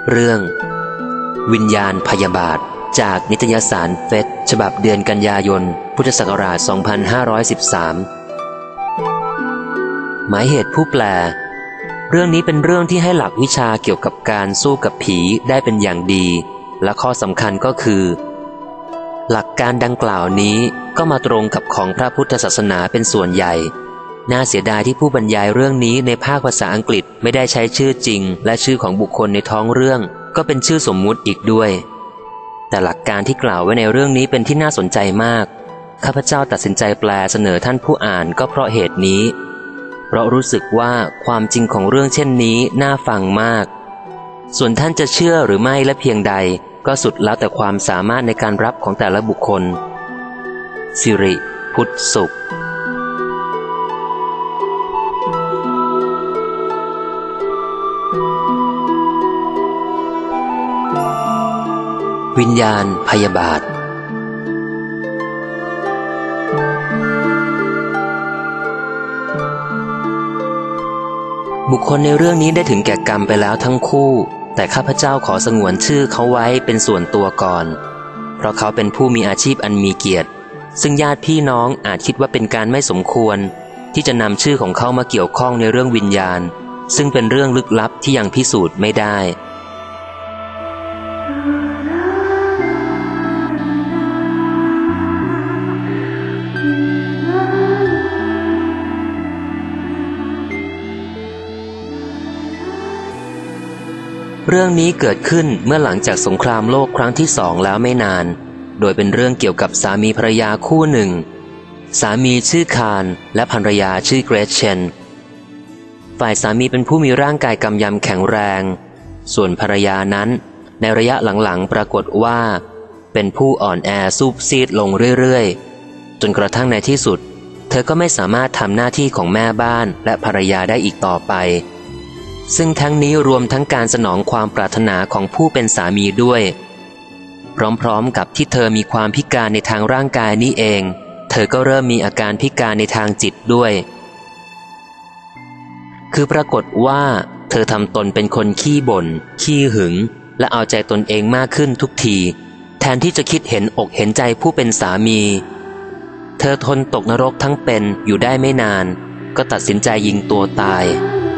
เรื่องวิญญาณพยาบาทจากนิตยสารเฟสฉบับเดือนกันยายนพุทธศักราช 2513 หมายเหตุผู้แปลเรื่องนี้เป็นเรื่องที่ให้หลักวิชาเกี่ยวกับการสู้กับผีได้เป็นอย่างดีและข้อสำคัญก็คือหลักการดังกล่าวนี้ก็มาตรงกับของพระพุทธศาสนาเป็นส่วนใหญ่น่าเสียดายที่ผู้บรรยายเรื่องนี้ในภาคภาษาอังกฤษไม่ได้ใช้ชื่อจริงและชื่อของบุคคลในท้องเรื่องก็เป็นชื่อสมมุติอีกด้วยแต่หลักการที่กล่าวไว้ในเรื่องนี้เป็นที่น่าสนใจมากข้าพเจ้าตัดสินใจแปลเสนอท่านผู้อ่านก็เพราะเหตุนี้เพราะรู้สึกว่าความจริงของเรื่องเช่นนี้น่าฟังมากส่วนท่านจะเชื่อหรือไม่และเพียงใดก็สุดแล้วแต่ความสามารถในการรับของแต่ละบุคคลสิริพุทธสุขวิญญาณพยาบาทบุคคลในเรื่องนี้ได้ถึงแก่กรรมไปแล้วทั้งคู่แต่ข้าพเจ้าขอสงวนชื่อเขาไว้เป็นส่วนตัวก่อนเพราะเขาเป็นผู้มีอาชีพอันมีเกียรติซึ่งญาติพี่น้องอาจคิดว่าเป็นการไม่สมควรที่จะนำชื่อของเขามาเกี่ยวข้องในเรื่องวิญญาณซึ่งเป็นเรื่องลึกลับที่ยังพิสูจน์ไม่ได้เรื่องนี้เกิดขึ้นเมื่อหลังจากสงครามโลกครั้งที่2แล้วไม่นานโดยเป็นเรื่องเกี่ยวกับสามีภรรยาคู่หนึ่งสามีชื่อคาร์ลและภรรยาชื่อเกรซเชนฝ่ายสามีเป็นผู้มีร่างกายกำยำแข็งแรงส่วนภรรยานั้นในระยะหลังๆปรากฏว่าเป็นผู้อ่อนแอซูบซีดลงเรื่อยๆจนกระทั่งในที่สุดเธอก็ไม่สามารถทำหน้าที่ของแม่บ้านและภรรยาได้อีกต่อไปซึ่งทั้งนี้รวมทั้งการสนองความปรารถนาของผู้เป็นสามีด้วยพร้อมๆกับที่เธอมีความพิการในทางร่างกายนี้เองเธอก็เริ่มมีอาการพิการในทางจิตด้วยคือปรากฏว่าเธอทำตนเป็นคนขี้บ่นขี้หึงและเอาใจตนเองมากขึ้นทุกทีแทนที่จะคิดเห็นอกเห็นใจผู้เป็นสามีเธอทนตกนรกทั้งเป็นอยู่ได้ไม่นานก็ตัดสินใจยิงตัวตาย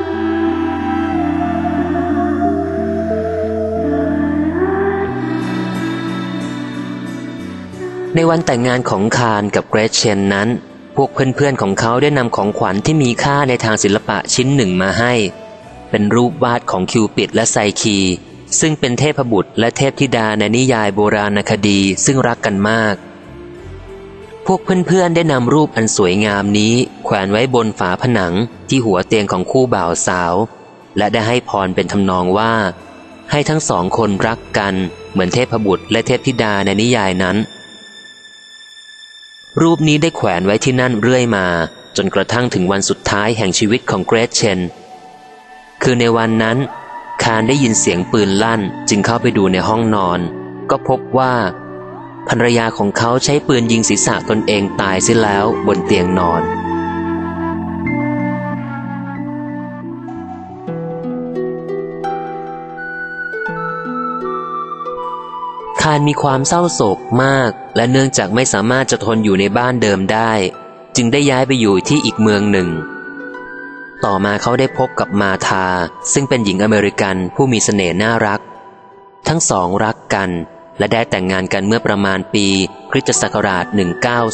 ในวันแต่งงานของคาร์ลกับเกรซเชนนั้นพวกเพื่อนๆของเขาได้นำของขวัญที่มีค่าในทางศิลปะชิ้นหนึ่งมาให้เป็นรูปวาดของคิวปิดและไซคีซึ่งเป็นเทพบุตรและเทพธิดาในนิยายโบราณคดีซึ่งรักกันมากพวกเพื่อนๆได้นำรูปอันสวยงามนี้แขวนไว้บนฝาผนังที่หัวเตียงของคู่บ่าวสาวและได้ให้พรเป็นทำนองว่าให้ทั้งสองคนรักกันเหมือนเทพบุตรและเทพธิดาในนิยายนั้นรูปนี้ได้แขวนไว้ที่นั่นเรื่อยมาจนกระทั่งถึงวันสุดท้ายแห่งชีวิตของเกรซเชนคือในวันนั้นคาร์ลได้ยินเสียงปืนลั่นจึงเข้าไปดูในห้องนอนก็พบว่าภรรยาของเขาใช้ปืนยิงศีรษะตนเองตายเสียแล้วบนเตียงนอนคาร์ลมีความเศร้าโศกมากและเนื่องจากไม่สามารถจะทนอยู่ในบ้านเดิมได้จึงได้ย้ายไปอยู่ที่อีกเมืองหนึ่งต่อมาเขาได้พบกับมาธาซึ่งเป็นหญิงอเมริกันผู้มีเสน่ห์น่ารักทั้งสองรักกันและได้แต่งงานกันเมื่อประมาณปีคริสตศักราช 1920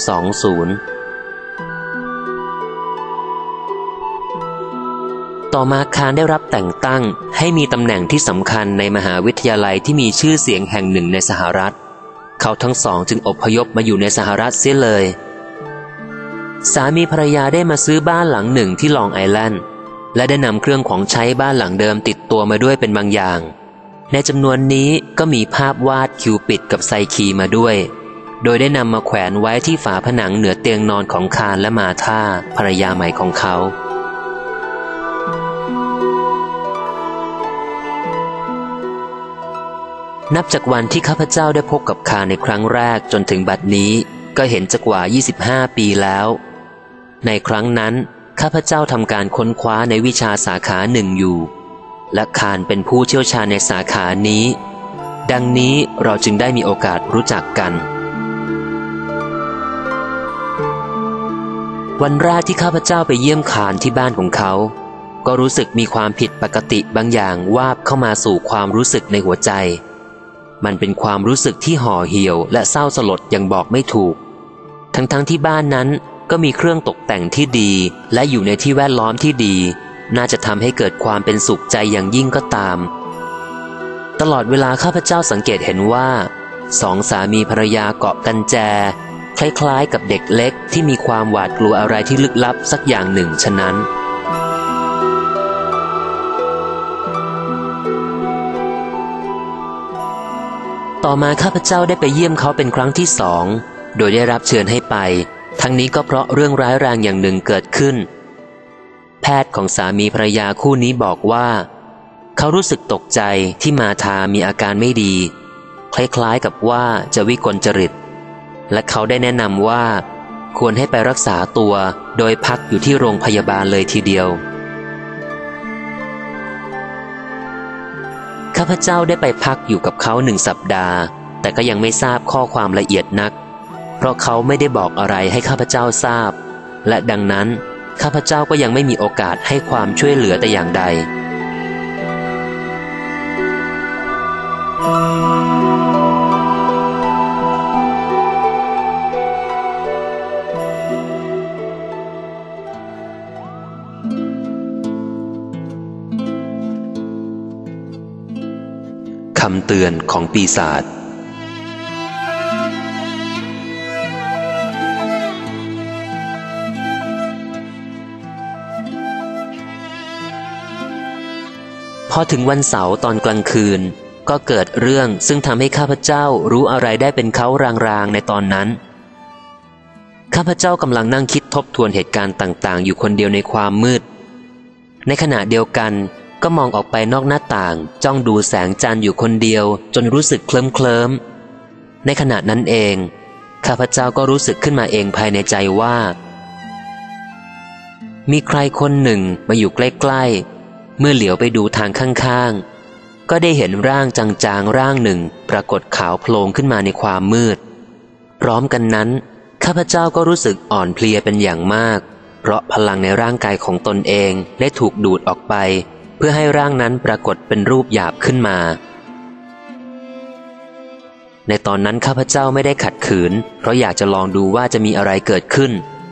ต่อมาคาร์ลได้รับแต่งตั้งให้มีตำแหน่งที่สำคัญในมหาวิทยาลัยที่มีชื่อเสียงแห่งหนึ่งในสหรัฐเขาทั้งสองจึงอพยพมาอยู่ในสหรัฐเสียเลยสามีภรรยาได้มาซื้อบ้านหลังหนึ่งที่ลองไอแลนด์และได้นำเครื่องของใช้บ้านหลังเดิมติดตัวมาด้วยเป็นบางอย่างในจำนวนนี้ก็มีภาพวาดคิวปิดกับไซคีมาด้วยโดยได้นำมาแขวนไว้ที่ฝาผนังเหนือเตียงนอนของคาร์ลและมาธาภรรยาใหม่ของเขานับจากวันที่ข้าพเจ้าได้พบกับคาร์ลในครั้งแรกจนถึงบัดนี้ก็เห็นจะกว่า25 ปีแล้วในครั้งนั้นข้าพเจ้าทำการค้นคว้าในวิชาสาขาหนึ่งอยู่และคานเป็นผู้เชี่ยวชาญในสาขานี้ดังนี้เราจึงได้มีโอกาสรู้จักกันวันแรกที่ข้าพเจ้าไปเยี่ยมคานที่บ้านของเขาก็รู้สึกมีความผิดปกติบางอย่างวาบเข้ามาสู่ความรู้สึกในหัวใจมันเป็นความรู้สึกที่ห่อเหี่ยวและเศร้าสลดอย่างบอกไม่ถูกทั้งที่บ้านนั้นก็มีเครื่องตกแต่งที่ดีและอยู่ในที่แวดล้อมที่ดีน่าจะทำให้เกิดความเป็นสุขใจอย่างยิ่งก็ตามตลอดเวลาข้าพเจ้าสังเกตเห็นว่าสองสามีภรรยาเกาะกันแจคล้ายๆกับเด็กเล็กที่มีความหวาดกลัวอะไรที่ลึกลับสักอย่างหนึ่งฉะนั้นต่อมาข้าพเจ้าได้ไปเยี่ยมเขาเป็นครั้งที่สองโดยได้รับเชิญให้ไปทั้งนี้ก็เพราะเรื่องร้ายแรงอย่างหนึ่งเกิดขึ้นแพทย์ของสามีภรรยาคู่นี้บอกว่าเขารู้สึกตกใจที่มาทามีอาการไม่ดีคล้ายๆกับว่าจะวิกลจริตและเขาได้แนะนำว่าควรให้ไปรักษาตัวโดยพักอยู่ที่โรงพยาบาลเลยทีเดียวข้าพเจ้าได้ไปพักอยู่กับเขา1 สัปดาห์แต่ก็ยังไม่ทราบข้อความละเอียดนักเพราะเขาไม่ได้บอกอะไรให้ข้าพเจ้าทราบและดังนั้นข้าพเจ้าก็ยังไม่มีโอกาสให้ความช่วยเหลือแต่อย่างใดคำเตือนของปีศาจพอถึงวันเสาร์ตอนกลางคืนก็เกิดเรื่องซึ่งทำให้ข้าพเจ้ารู้อะไรได้เป็นเขารางๆในตอนนั้นข้าพเจ้ากำลังนั่งคิดทบทวนเหตุการณ์ต่างๆอยู่คนเดียวในความมืดในขณะเดียวกันก็มองออกไปนอกหน้าต่างจ้องดูแสงจันทร์อยู่คนเดียวจนรู้สึกเคลิ้มในขณะนั้นเองข้าพเจ้าก็รู้สึกขึ้นมาเองภายในใจว่ามีใครคนหนึ่งมาอยู่ใกล้ๆเมื่อเหลียวไปดูทางข้างๆก็ได้เห็นร่างจางๆร่างหนึ่งปรากฏขาวโผล่ขึ้นมาในความมืดพร้อมกันนั้นข้าพเจ้าก็รู้สึกอ่อนเพลียเป็นอย่างมากเพราะพลังในร่างกายของตนเองได้ถูกดูดออกไปเพื่อให้ร่างนั้นปรากฏเป็นรูปหยาบขึ้นมาในตอนนั้นข้าพเจ้าไม่ได้ขัดขืนเพราะอยากจะลองดูว่าจะมีอะไรเกิดขึ้น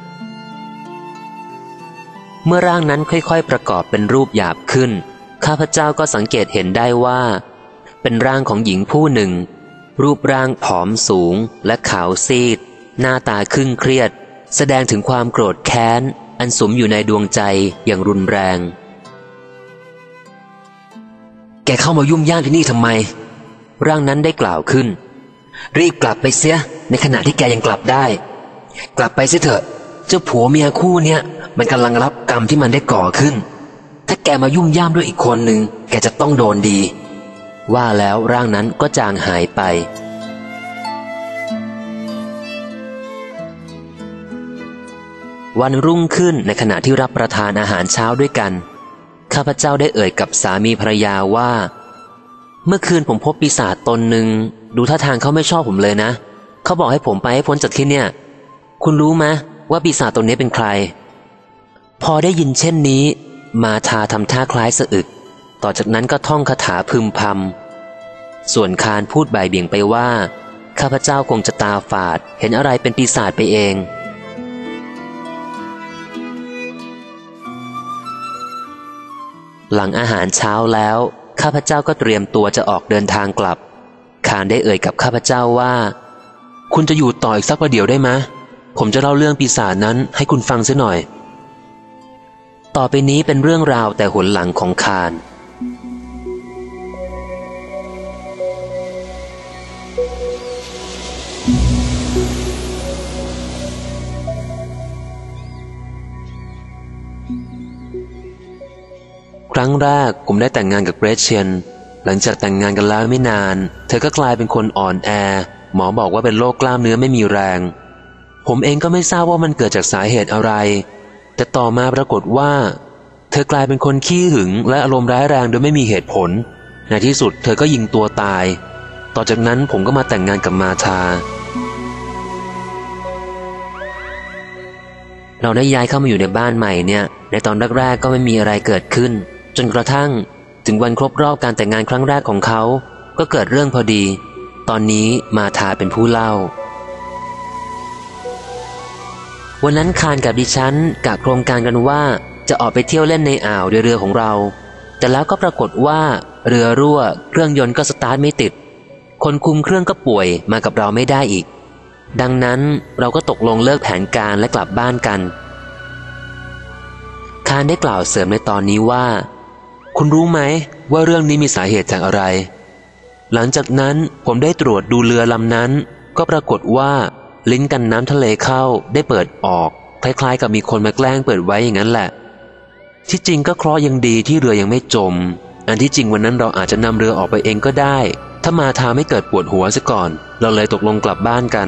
เมื่อร่างนั้นค่อยๆประกอบเป็นรูปหยาบขึ้นข้าพเจ้าก็สังเกตเห็นได้ว่าเป็นร่างของหญิงผู้หนึ่งรูปร่างผอมสูงและขาวซีดหน้าตาเคร่งเครียดแสดงถึงความโกรธแค้นอันสุมอยู่ในดวงใจอย่างรุนแรงแกเข้ามายุ่งย่ามที่นี่ทำไมร่างนั้นได้กล่าวขึ้นรีบกลับไปเสียในขณะที่แกยังกลับได้กลับไปเสียเถอะเจ้าผัวเมียคู่เนี้ยมันกำลังรับกรรมที่มันได้ก่อขึ้นถ้าแกมายุ่งย่ามด้วยอีกคนหนึ่งแกจะต้องโดนดีว่าแล้วร่างนั้นก็จางหายไปวันรุ่งขึ้นในขณะที่รับประทานอาหารเช้าด้วยกันข้าพเจ้าได้เอ่ยกับสามีภรรยาว่าเมื่อคืนผมพบปีศาจตนหนึ่งดูท่าทางเขาไม่ชอบผมเลยนะเขาบอกให้ผมไปให้พ้นจากที่เนี่ยคุณรู้ไหมว่าปีศาจตนนี้เป็นใครพอได้ยินเช่นนี้มาทาทำท่าคล้ายสะอึกต่อจากนั้นก็ท่องคาถาพึมพำส่วนคานพูดบ่ายเบี่ยงไปว่าข้าพเจ้าคงจะตาฝาดเห็นอะไรเป็นปีศาจไปเองหลังอาหารเช้าแล้วข้าพเจ้าก็เตรียมตัวจะออกเดินทางกลับคานได้เอ่ยกับข้าพเจ้าว่าคุณจะอยู่ต่ออีกสักประเดี๋ยวได้ไหมผมจะเล่าเรื่องปีศาจนั้นให้คุณฟังเสียหน่อยต่อไปนี้เป็นเรื่องราวแต่หนหลังของคานครั้งแรกผมได้แต่งงานกับเกรเชียนหลังจากแต่งงานกันแล้วไม่นานเธอก็กลายเป็นคนอ่อนแอหมอบอกว่าเป็นโรคกล้ามเนื้อไม่มีแรงผมเองก็ไม่ทราบว่ามันเกิดจากสาเหตุอะไรแต่ต่อมาปรากฏว่าเเธอกลายเป็นคนขี้หึงและอารมณ์ร้ายแรงโดยไม่มีเหตุผลในที่สุดเธอก็ยิงตัวตายต่อจากนั้นผมก็มาแต่งงานกับมาธาเราได้ย้ายเข้ามาอยู่ในบ้านใหม่เนี่ยในตอนแรกๆก็ไม่มีอะไรเกิดขึ้นจนกระทั่งถึงวันครบรอบการแต่งงานครั้งแรกของเขาก็เกิดเรื่องพอดีตอนนี้มาธาเป็นผู้เล่าวันนั้นคานกับดิฉันกะโครงการกันว่าจะออกไปเที่ยวเล่นในอ่าวด้วยเรือของเราแต่แล้วก็ปรากฏว่าเรือรั่วเครื่องยนต์ก็สตาร์ทไม่ติดคนคุมเครื่องก็ป่วยมากับเราไม่ได้อีกดังนั้นเราก็ตกลงเลิกแผนการและกลับบ้านกันคานได้กล่าวเสริมในตอนนี้ว่าคุณรู้ไหมว่าเรื่องนี้มีสาเหตุจากอะไรหลังจากนั้นผมได้ตรวจดูเรือลำนั้นก็ปรากฏว่าลิ้นกันน้ำทะเลเข้าได้เปิดออกคล้ายๆกับมีคนมาแกล้งเปิดไว้อย่างนั้นแหละที่จริงก็เคราะห์ยังดีที่เรือยังไม่จมอันที่จริงวันนั้นเราอาจจะนำเรือออกไปเองก็ได้ถ้ามาธาไม่เกิดปวดหัวซะก่อนเราเลยตกลงกลับบ้านกัน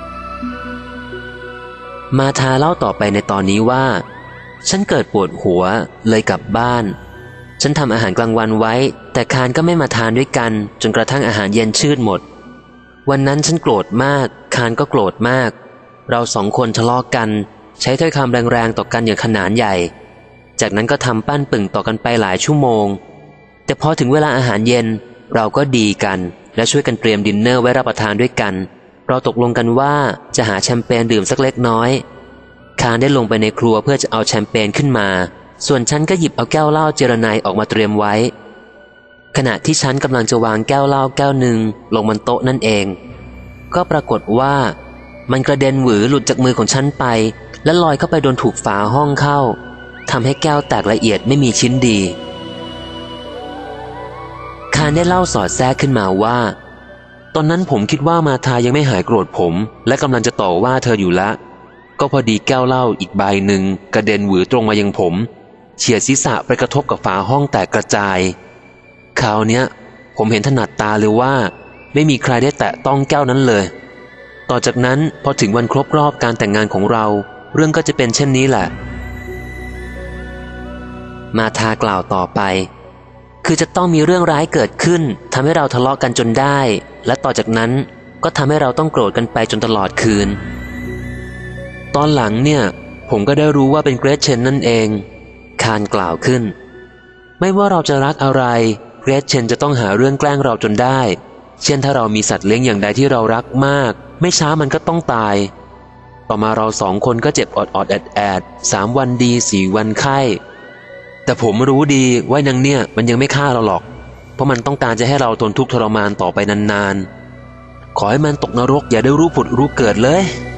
มาธาเล่าต่อไปในตอนนี้ว่าฉันเกิดปวดหัวเลยกลับบ้านฉันทำอาหารกลางวันไว้แต่คานก็ไม่มาทานด้วยกันจนกระทั่งอาหารเย็นชืดหมดวันนั้นฉันโกรธมากคานก็โกรธมากเราสองคนทะเลาะกันใช้ถ้อยคำแรงๆต่อกันอย่างขนาดใหญ่จากนั้นก็ทำปั้นปึ่งต่อกันไปหลายชั่วโมงแต่พอถึงเวลาอาหารเย็นเราก็ดีกันและช่วยกันเตรียมดินเนอร์ไว้รับประทานด้วยกันเราตกลงกันว่าจะหาแชมเปญดื่มสักเล็กน้อยคานได้ลงไปในครัวเพื่อจะเอาแชมเปญขึ้นมาส่วนฉันก็หยิบเอาแก้วเหล้าเจรไนออกมาเตรียมไว้ขณะที่ฉันกำลังจะวางแก้วเหล้าแก้วหนึ่งลงบนโต๊ะนั่นเองก็ปรากฏว่ามันกระเด็นหวือหลุดจากมือของฉันไปและลอยเข้าไปโดนถูกฝาห้องเข้าทำให้แก้วแตกละเอียดไม่มีชิ้นดีคานได้เล่าสอดแทรกขึ้นมาว่าตอนนั้นผมคิดว่ามาธายังไม่หายโกรธผมและกำลังจะต่อว่าเธออยู่ละก็พอดีแก้วเหล้าอีกใบหนึ่งกระเด็นหวือตรงมายังผมเฉียดศีรษะไปกระทบกับฝาห้องแตกกระจายคราวเนี้ยผมเห็นถนัดตาเลยว่าไม่มีใครได้แตะต้องแก้วนั้นเลยต่อจากนั้นพอถึงวันครบรอบการแต่งงานของเราเรื่องก็จะเป็นเช่นนี้แหละมาธากล่าวต่อไปคือจะต้องมีเรื่องร้ายเกิดขึ้นทำให้เราทะเลาะกันจนได้และต่อจากนั้นก็ทำให้เราต้องโกรธกันไปจนตลอดคืนตอนหลังเนี่ยผมก็ได้รู้ว่าเป็นเกรซเชนนั่นเองคานกล่าวขึ้นไม่ว่าเราจะรักอะไรเกรซเชนจะต้องหาเรื่องแกล้งเราจนได้เช่นถ้าเรามีสัตว์เลี้ยงอย่างใดที่เรารักมากไม่ช้ามันก็ต้องตายต่อมาเราสองคนก็เจ็บออดแอด3 วันดี4 วันไข้แต่ผมรู้ดีว่านางเนี่ยมันยังไม่ฆ่าเราหรอกเพราะมันต้องการจะให้เราทนทุกข์ทรมานต่อไปนานๆขอให้มันตกนรกอย่าได้รู้ผุดรู้เกิดเลย